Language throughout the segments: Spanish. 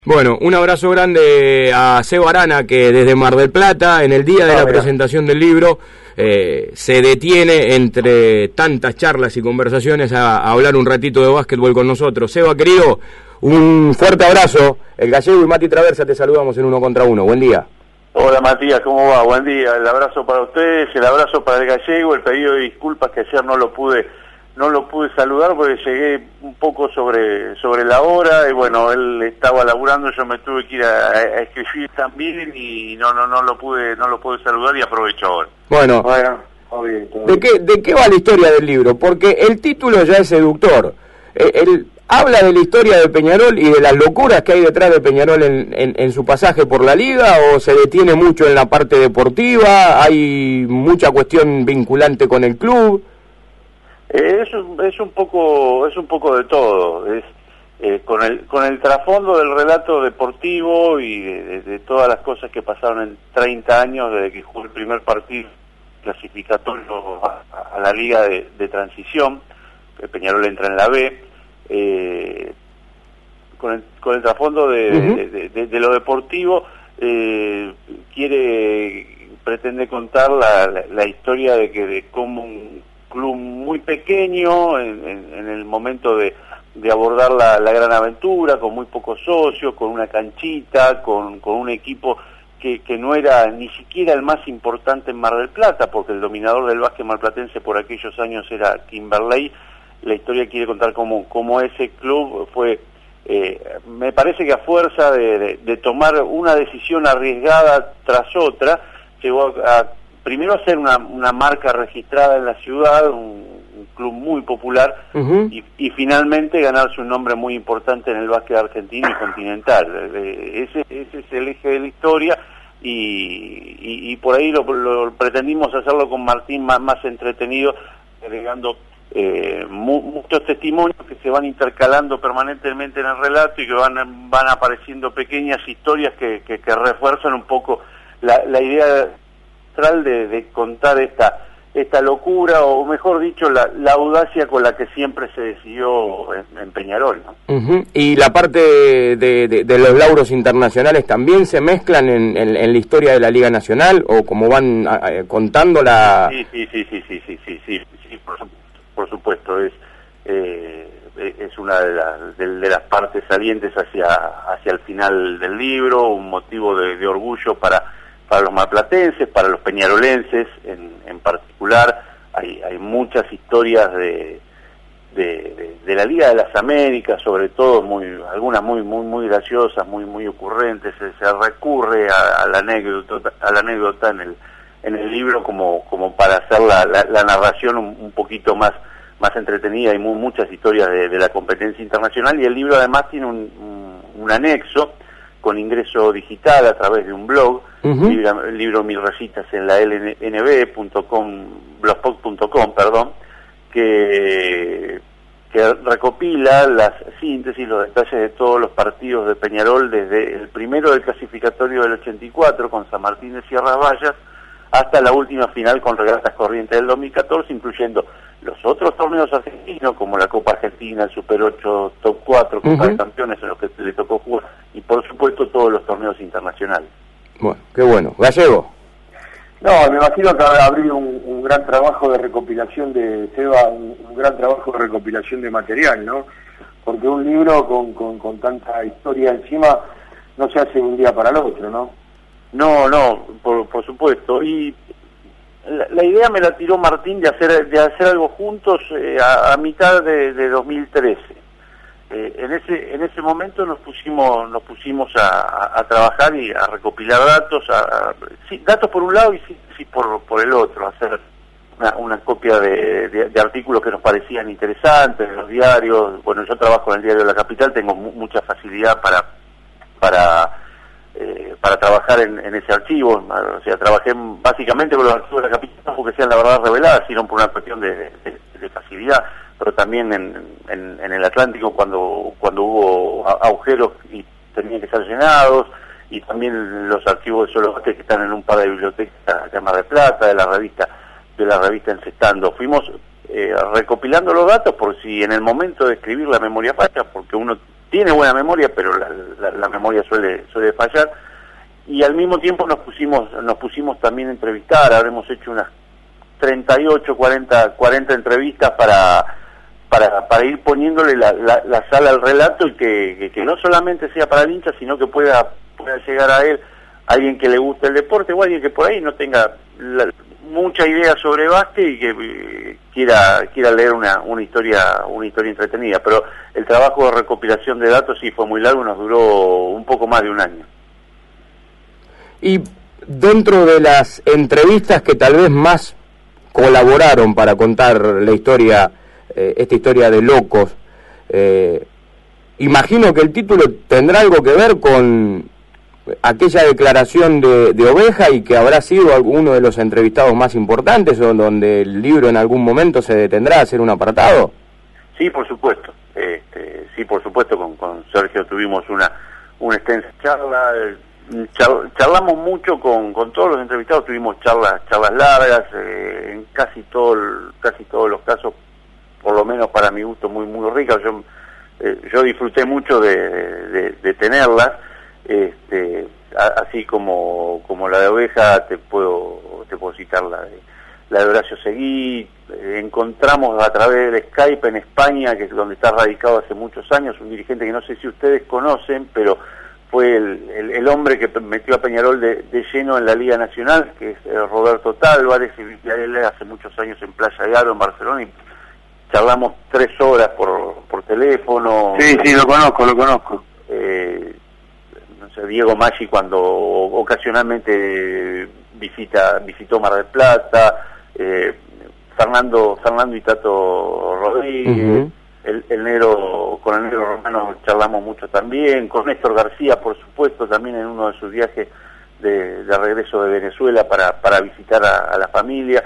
Bueno, un abrazo grande a Seba Arana, que desde Mar del Plata, en el día de la presentación del libro, se detiene entre tantas charlas y conversaciones a hablar un ratito de básquetbol con nosotros. Seba, querido, un fuerte abrazo. El Gallego y Mati Traversa te saludamos en 1 contra 1. Buen día. Hola Matías, ¿cómo va? Buen día. El abrazo para ustedes, el abrazo para el Gallego, el pedido de disculpas que ayer no lo pude saludar porque llegué un poco sobre la hora y bueno, él estaba laburando, yo me tuve que ir a escribir también y no lo pude saludar y aprovecho ahora. Bueno, bien, ¿de qué va la historia del libro? Porque el título ya es seductor. Él habla de la historia de Peñarol y de las locuras que hay detrás de Peñarol en su pasaje por la liga, o se detiene mucho en la parte deportiva, hay mucha cuestión vinculante con el club. Es un poco de todo, con el trasfondo del relato deportivo y de todas las cosas que pasaron en 30 años desde que jugó el primer partido clasificatorio a la liga de transición. Pretendor entra en la B, con el trasfondo de lo deportivo, pretende contar la historia de cómo un club muy pequeño en el momento de abordar la gran aventura, con muy pocos socios, con una canchita, con un equipo que no era ni siquiera el más importante en Mar del Plata, porque el dominador del básquet marplatense por aquellos años era Kimberley. La historia quiere contar cómo ese club fue, me parece que a fuerza de tomar una decisión arriesgada tras otra, llegó primero a ser una marca registrada en la ciudad, un club muy popular, y finalmente ganarse un nombre muy importante en el básquet argentino y continental. Ese es el eje de la historia, y por ahí lo pretendimos hacerlo con Martín más entretenido, agregando muchos testimonios que se van intercalando permanentemente en el relato y que van apareciendo pequeñas historias que refuerzan un poco la idea de contar esta locura, o mejor dicho, la audacia con la que siempre se decidió en Peñarol, ¿no? Y la parte de los lauros internacionales también se mezclan en la historia de la Liga Nacional, o como van contando la... Sí, por supuesto, es una de las partes salientes hacia el final del libro, un motivo de orgullo para los marplatenses, para los peñarolenses en particular. Hay muchas historias de la Liga de las Américas, sobre todo algunas muy graciosas, muy ocurrentes. Se recurre a la anécdota en el libro como para hacer la narración un poquito más entretenida. Hay muchas historias de la competencia internacional, y el libro además tiene un anexo con ingreso digital a través de un blog, el libro Mil Rayitas en la blogspot.com, que recopila las síntesis, los detalles de todos los partidos de Peñarol, desde el primero del clasificatorio del 84 con San Martín de Sierras Vallas hasta la última final con Regatas Corrientes del 2014, incluyendo los otros torneos argentinos como la Copa Argentina, el Super 8, Top 4, Copa de Campeones en los que le tocó jugar, y por supuesto todos los torneos internacionales. Bueno, qué bueno. Gallego. No, me imagino que habrá habido un gran trabajo de recopilación de Seba, un gran trabajo de recopilación de material, ¿no? Porque un libro con tanta historia encima no se hace de un día para el otro, ¿no? No, por supuesto. Y la idea me la tiró Martín de hacer algo juntos a mitad de 2013. En ese momento nos pusimos a trabajar y a recopilar datos, datos por un lado y sí por el otro, hacer una copia de artículos que nos parecían interesantes, de los diarios. Bueno, yo trabajo en el diario de la Capital, tengo mucha facilidad para trabajar en ese archivo. O sea, trabajé básicamente con los archivos de la Capital, no porque sean la verdad revelada, sino por una cuestión de facilidad, pero también en el Atlántico cuando hubo agujeros y tenían que ser llenados, y también los archivos de Solo Básquet que están en un par de bibliotecas de Mar del Plata, de la revista Encestando. Fuimos recopilando los datos por si en el momento de escribir la memoria pacha, porque uno tiene buena memoria, pero la memoria suele fallar. Y al mismo tiempo nos pusimos también a entrevistar. Habremos hecho unas 38, 40 entrevistas para ir poniéndole la sala al relato, y que no solamente sea para el hincha, sino que pueda llegar a él alguien que le guste el deporte, o alguien que por ahí no tenga mucha idea sobre básquet y que quiera leer una historia entretenida. Pero el trabajo de recopilación de datos sí fue muy largo, nos duró un poco más de un año. Y dentro de las entrevistas que tal vez más colaboraron para contar la historia, esta historia de Locos, imagino que el título tendrá algo que ver con aquella declaración de Oveja, y que habrá sido uno de los entrevistados más importantes, o donde el libro en algún momento se detendrá a hacer un apartado. Sí, por supuesto. Sí, por supuesto, con Sergio tuvimos una extensa charla. Charlamos mucho con todos los entrevistados, tuvimos charlas largas, en casi todos los casos, por lo menos para mi gusto, muy ricas. Yo disfruté mucho de tenerlas, así como la de Oveja. Te puedo citar la de Horacio Seguí. Encontramos a través de Skype en España, que es donde está radicado hace muchos años, un dirigente que no sé si ustedes conocen, pero fue el hombre que metió a Peñarol de lleno en la Liga Nacional, que es Roberto Tálvarez, y él hace muchos años en Playa de Aro, en Barcelona, y charlamos 3 horas por teléfono. Sí, lo conozco. No sé, Diego Maggi, cuando ocasionalmente visitó Mar del Plata, Fernando y Tato Rodríguez. El negro, con el negro Romano charlamos mucho también, con Néstor García, por supuesto, también en uno de sus viajes de regreso de Venezuela para visitar a la familia.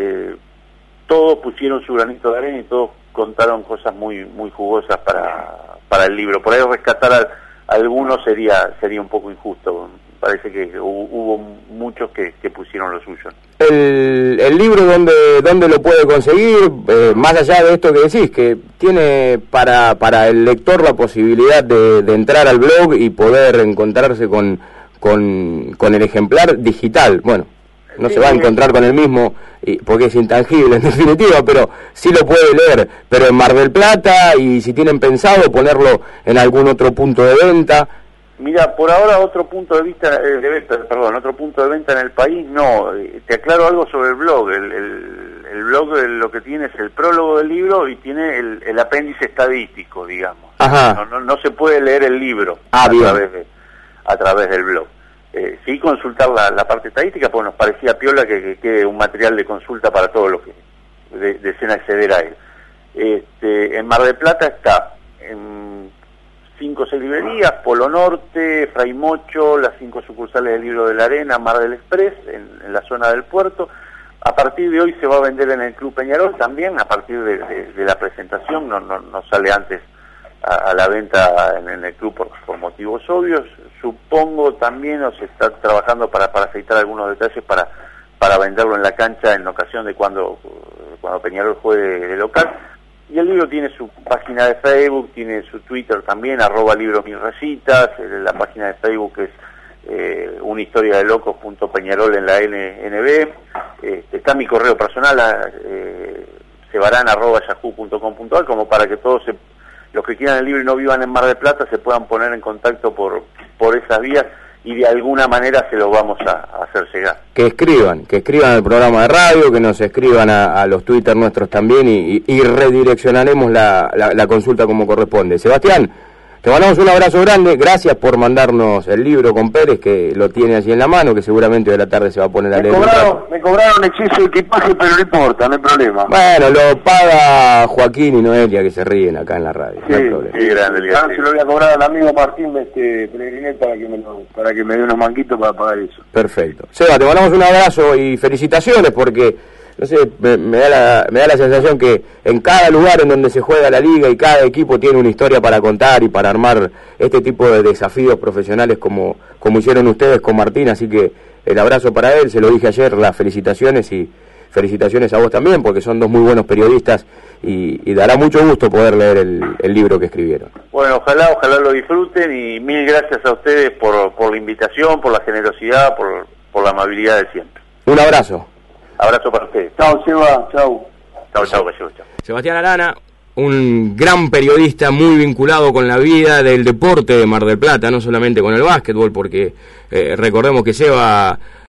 Todos pusieron su granito de arena y todos contaron cosas muy jugosas para el libro. Por ahí rescatar a algunos sería un poco injusto. Parece que hubo muchos que pusieron lo suyo. El libro, ¿dónde lo puede conseguir? Más allá de esto que decís, que tiene para el lector la posibilidad de entrar al blog y poder encontrarse con el ejemplar digital. Bueno, no se va a encontrar con el mismo, porque es intangible en definitiva, pero sí lo puede leer. Pero en Mar del Plata, y si tienen pensado ponerlo en algún otro punto de venta. Mira, por ahora otro punto de venta en el país no. Te aclaro algo sobre el blog. El blog lo que tiene es el prólogo del libro y tiene el apéndice estadístico, digamos. Ajá. No se puede leer el libro a través del blog. Sí consultar la parte estadística, porque nos parecía piola que quede un material de consulta para todos los que deseen acceder a él. En Mar del Plata está en 5 o 6 librerías: Polo Norte, Fray Mocho, las 5 sucursales del Libro de la Arena, Mar del Express, en la zona del puerto. A partir de hoy se va a vender en el Club Peñarol también, a partir de la presentación, no sale antes a la venta en el club por motivos obvios. Supongo también se está trabajando para aceitar algunos detalles para venderlo en la cancha en ocasión de cuando Peñarol juegue de local. Y el libro tiene su página de Facebook, tiene su Twitter también, @libro1000rayitas, la página de Facebook es una historia de locos.peñarol en la NB, está mi correo personal, cebaran@yahoo.com.ar, como para que todos los que quieran el libro y no vivan en Mar del Plata se puedan poner en contacto por esas vías, y de alguna manera se lo vamos a hacer llegar. Que escriban al programa de radio, que nos escriban a los Twitter nuestros también, y redireccionaremos la consulta como corresponde. Sebastián, te mandamos un abrazo grande, gracias por mandarnos el libro con Pérez, que lo tiene allí en la mano, que seguramente de la tarde se va a poner a leer. Me cobraron exceso de equipaje, pero no importa, no hay problema. Bueno, lo paga Joaquín y Noelia, que se ríen acá en la radio, sí, no hay problema. Sí, grande, se lo voy a cobrar al amigo Martín Peregrinet para que me dé unos manquitos para pagar eso. Perfecto. Seba, te mandamos un abrazo y felicitaciones, porque no sé, me da la sensación que en cada lugar en donde se juega la liga y cada equipo tiene una historia para contar y para armar este tipo de desafíos profesionales como hicieron ustedes con Martín, así que el abrazo para él, se lo dije ayer, las felicitaciones y felicitaciones a vos también, porque son dos muy buenos periodistas y dará mucho gusto poder leer el libro que escribieron. Bueno, ojalá lo disfruten y mil gracias a ustedes por la invitación, por la generosidad, por la amabilidad de siempre. Un abrazo. Abrazo para ustedes. Chao, Seba, chao. Chao, Gallego, chao. Sebastián Arana, un gran periodista muy vinculado con la vida del deporte de Mar del Plata, no solamente con el básquetbol, porque recordemos que Seba